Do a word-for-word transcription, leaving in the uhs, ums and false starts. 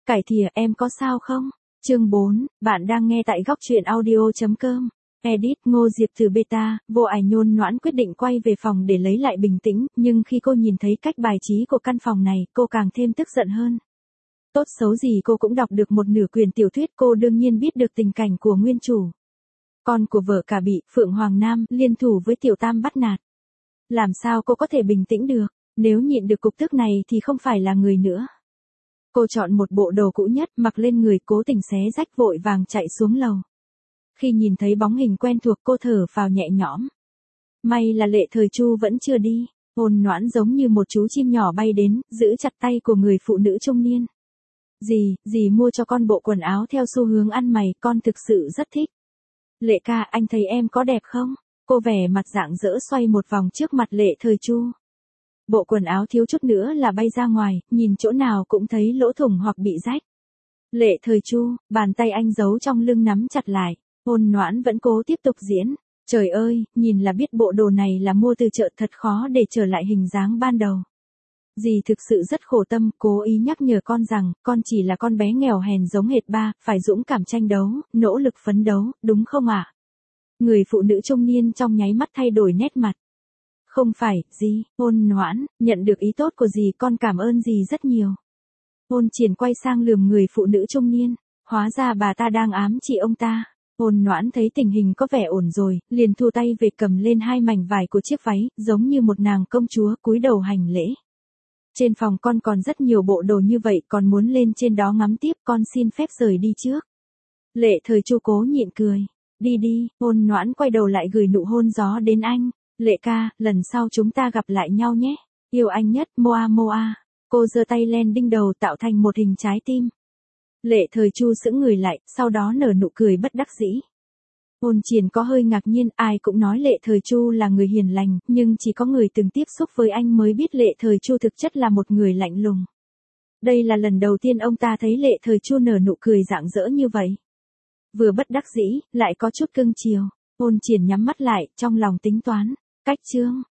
Cải thìa, em có sao không? Chương bốn, bạn đang nghe tại góc truyện audio.com. Edit, Ngô Diệp từ beta, vô ải nhôn nhoãn quyết định quay về phòng để lấy lại bình tĩnh, nhưng khi cô nhìn thấy cách bài trí của căn phòng này, cô càng thêm tức giận hơn. Tốt xấu gì cô cũng đọc được một nửa quyển tiểu thuyết, cô đương nhiên biết được tình cảnh của nguyên chủ. Con của vợ cả bị Phượng Hoàng Nam liên thủ với Tiểu Tam bắt nạt. Làm sao cô có thể bình tĩnh được, nếu nhịn được cục tức này thì không phải là người nữa. Cô chọn một bộ đồ cũ nhất, mặc lên người, cố tình xé rách, vội vàng chạy xuống lầu. Khi nhìn thấy bóng hình quen thuộc, cô thở phào nhẹ nhõm. May là Lệ Thời Chu vẫn chưa đi. Ôn Noãn giống như một chú chim nhỏ bay đến, giữ chặt tay của người phụ nữ trung niên. Dì, dì mua cho con bộ quần áo theo xu hướng ăn mày, con thực sự rất thích. Lệ ca, anh thấy em có đẹp không? Cô vẻ mặt rạng rỡ xoay một vòng trước mặt Lệ Thời Chu. Bộ quần áo thiếu chút nữa là bay ra ngoài, nhìn chỗ nào cũng thấy lỗ thủng hoặc bị rách. Lệ Thời Chu, bàn tay anh giấu trong lưng nắm chặt lại. Ôn Noãn vẫn cố tiếp tục diễn. Trời ơi, nhìn là biết bộ đồ này là mua từ chợ, thật khó để trở lại hình dáng ban đầu. Dì thực sự rất khổ tâm, cố ý nhắc nhở con rằng, con chỉ là con bé nghèo hèn giống hệt ba, phải dũng cảm tranh đấu, nỗ lực phấn đấu, đúng không ạ? À? Người phụ nữ trung niên trong nháy mắt thay đổi nét mặt. Không phải, dì, Ôn Noãn, nhận được ý tốt của dì, con cảm ơn dì rất nhiều. Ôn Triển quay sang lườm người phụ nữ trung niên, hóa ra bà ta đang ám chỉ ông ta. Ôn Noãn thấy tình hình có vẻ ổn rồi, liền thu tay về cầm lên hai mảnh vải của chiếc váy, giống như một nàng công chúa, cúi đầu hành lễ. Trên phòng con còn rất nhiều bộ đồ như vậy, còn muốn lên trên đó ngắm tiếp, con xin phép rời đi trước. Lệ Thời Chu cố nhịn cười. Đi đi, Ôn Noãn quay đầu lại gửi nụ hôn gió đến anh. Lệ ca, lần sau chúng ta gặp lại nhau nhé. Yêu anh nhất, Moa Moa. Cô giơ tay lên đinh đầu tạo thành một hình trái tim. Lệ Thời Chu sững người lại, sau đó nở nụ cười bất đắc dĩ. Ôn Triển có hơi ngạc nhiên, ai cũng nói Lệ Thời Chu là người hiền lành, nhưng chỉ có người từng tiếp xúc với anh mới biết Lệ Thời Chu thực chất là một người lạnh lùng. Đây là lần đầu tiên ông ta thấy Lệ Thời Chu nở nụ cười rạng rỡ như vậy. Vừa bất đắc dĩ, lại có chút cưng chiều. Ôn Triển nhắm mắt lại, trong lòng tính toán. Cách chương,